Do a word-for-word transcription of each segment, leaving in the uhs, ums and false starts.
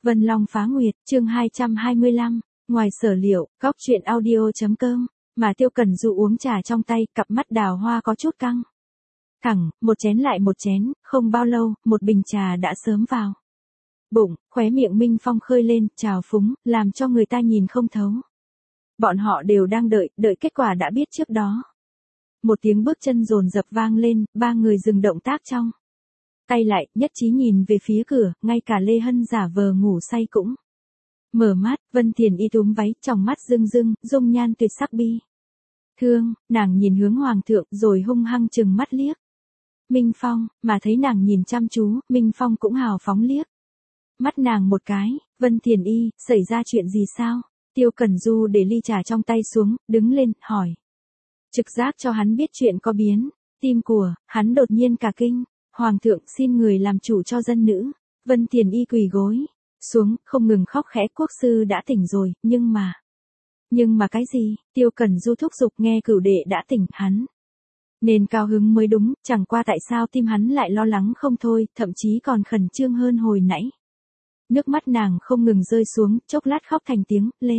Vân Long Phá Nguyệt, chương hai trăm hai mươi lăm, ngoài sở liệu, góc truyện audio.com, mà Tiêu Cẩn Du uống trà trong tay, cặp mắt đào hoa có chút căng. Thẳng, một chén lại một chén, không bao lâu, một bình trà đã sớm vào bụng, khóe miệng Minh Phong khơi lên, trào phúng, làm cho người ta nhìn không thấu. Bọn họ đều đang đợi, đợi kết quả đã biết trước đó. Một tiếng bước chân dồn dập vang lên, ba người dừng động tác trong tay lại, nhất trí nhìn về phía cửa, ngay cả Lê Hân giả vờ ngủ say cũng mở mắt. Vân Thiền Y túm váy, trong mắt rưng rưng, dung nhan tuyệt sắc bi thương, nàng nhìn hướng hoàng thượng rồi hung hăng trừng mắt liếc Minh Phong, mà thấy nàng nhìn chăm chú, Minh Phong cũng hào phóng liếc mắt nàng một cái. Vân Thiền Y, xảy ra chuyện gì sao? Tiêu Cẩn Du để ly trà trong tay xuống, đứng lên, hỏi. Trực giác cho hắn biết chuyện có biến, tim của hắn đột nhiên cả kinh. Hoàng thượng xin người làm chủ cho dân nữ. Vân Thiền Y quỳ gối xuống, không ngừng khóc khẽ. Quốc sư đã tỉnh rồi, nhưng mà... Nhưng mà cái gì? Tiêu Cẩn Du thúc giục, nghe cửu đệ đã tỉnh, hắn nên cao hứng mới đúng, chẳng qua tại sao tim hắn lại lo lắng không thôi, thậm chí còn khẩn trương hơn hồi nãy. Nước mắt nàng không ngừng rơi xuống, chốc lát khóc thành tiếng. Lê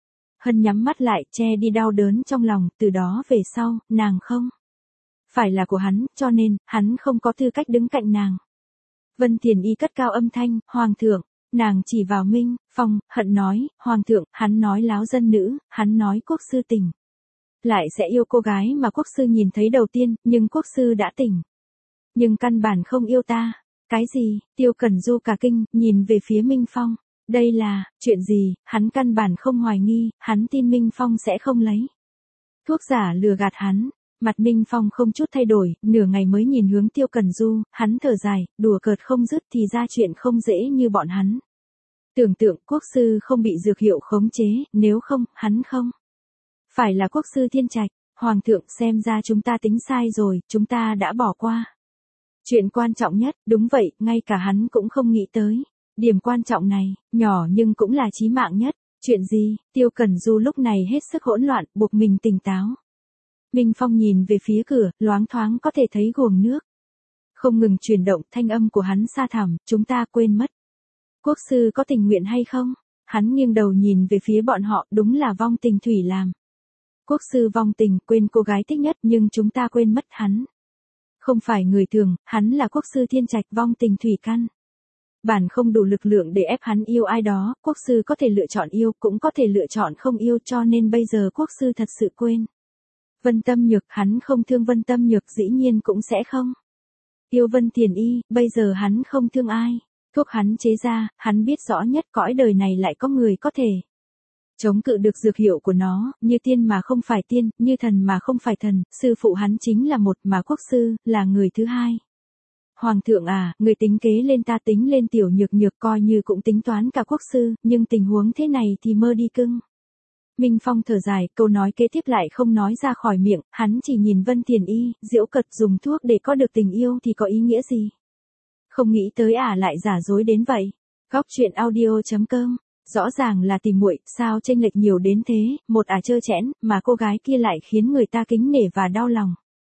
Hân nhắm mắt lại, che đi đau đớn trong lòng, từ đó về sau, nàng không phải là của hắn, cho nên, hắn không có tư cách đứng cạnh nàng. Vân Thiền Y cất cao âm thanh, Hoàng thượng, nàng chỉ vào Minh Phong, hận nói, Hoàng thượng, hắn nói láo dân nữ, hắn nói quốc sư tỉnh lại sẽ yêu cô gái mà quốc sư nhìn thấy đầu tiên, nhưng quốc sư đã tỉnh, nhưng căn bản không yêu ta. Cái gì? Tiêu Cẩn Du cả kinh, nhìn về phía Minh Phong. Đây là, chuyện gì? Hắn căn bản không hoài nghi, hắn tin Minh Phong sẽ không lấy thuốc giả lừa gạt hắn. Mặt Minh Phong không chút thay đổi, nửa ngày mới nhìn hướng Tiêu Cẩn Du, hắn thở dài, đùa cợt không dứt, thì ra chuyện không dễ như bọn hắn tưởng tượng. Quốc sư không bị dược hiệu khống chế, nếu không, hắn không phải là quốc sư thiên trạch. Hoàng thượng, xem ra chúng ta tính sai rồi, chúng ta đã bỏ qua chuyện quan trọng nhất. Đúng vậy, ngay cả hắn cũng không nghĩ tới. Điểm quan trọng này, nhỏ nhưng cũng là chí mạng nhất. Chuyện gì? Tiêu Cẩn Du lúc này hết sức hỗn loạn, buộc mình tỉnh táo. Minh Phong nhìn về phía cửa, loáng thoáng có thể thấy guồng nước không ngừng chuyển động, thanh âm của hắn xa thẳm, chúng ta quên mất. Quốc sư có tình nguyện hay không? Hắn nghiêng đầu nhìn về phía bọn họ, đúng là vong tình thủy làm. Quốc sư vong tình, quên cô gái thích nhất, nhưng chúng ta quên mất hắn không phải người thường, hắn là quốc sư thiên trạch, vong tình thủy căn bản không đủ lực lượng để ép hắn yêu ai đó. Quốc sư có thể lựa chọn yêu, cũng có thể lựa chọn không yêu, cho nên bây giờ quốc sư thật sự quên Vân Tâm Nhược. Hắn không thương Vân Tâm Nhược, dĩ nhiên cũng sẽ không yêu Vân Thiền Y. Bây giờ hắn không thương ai. Thuốc hắn chế ra, hắn biết rõ nhất, cõi đời này lại có người có thể chống cự được dược hiệu của nó, như tiên mà không phải tiên, như thần mà không phải thần. Sư phụ hắn chính là một, mà quốc sư là người thứ hai. Hoàng thượng à, người tính kế lên ta, tính lên tiểu nhược nhược, coi như cũng tính toán cả quốc sư, nhưng tình huống thế này thì mơ đi cưng. Minh Phong thở dài, câu nói kế tiếp lại không nói ra khỏi miệng, hắn chỉ nhìn Vân Thiền Y, giễu cợt, dùng thuốc để có được tình yêu thì có ý nghĩa gì? Không nghĩ tới ả à lại giả dối đến vậy. Góc truyện audio.com, rõ ràng là tìm muội, sao chênh lệch nhiều đến thế, một ả à trơ trẽn, mà cô gái kia lại khiến người ta kính nể và đau lòng.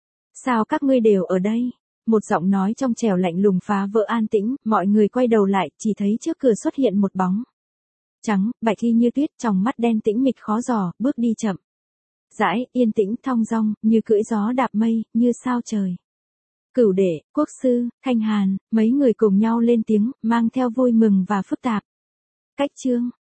Sao các ngươi đều ở đây? Một giọng nói trong trẻo lạnh lùng phá vỡ an tĩnh, mọi người quay đầu lại, chỉ thấy trước cửa xuất hiện một bóng trắng, bạch y như tuyết, trong mắt đen tĩnh mịch khó dò, bước đi chậm rãi, yên tĩnh thong dong, như cưỡi gió đạp mây, như sao trời. Cửu đệ, quốc sư, Thanh Hàn, mấy người cùng nhau lên tiếng, mang theo vui mừng và phức tạp cách chương.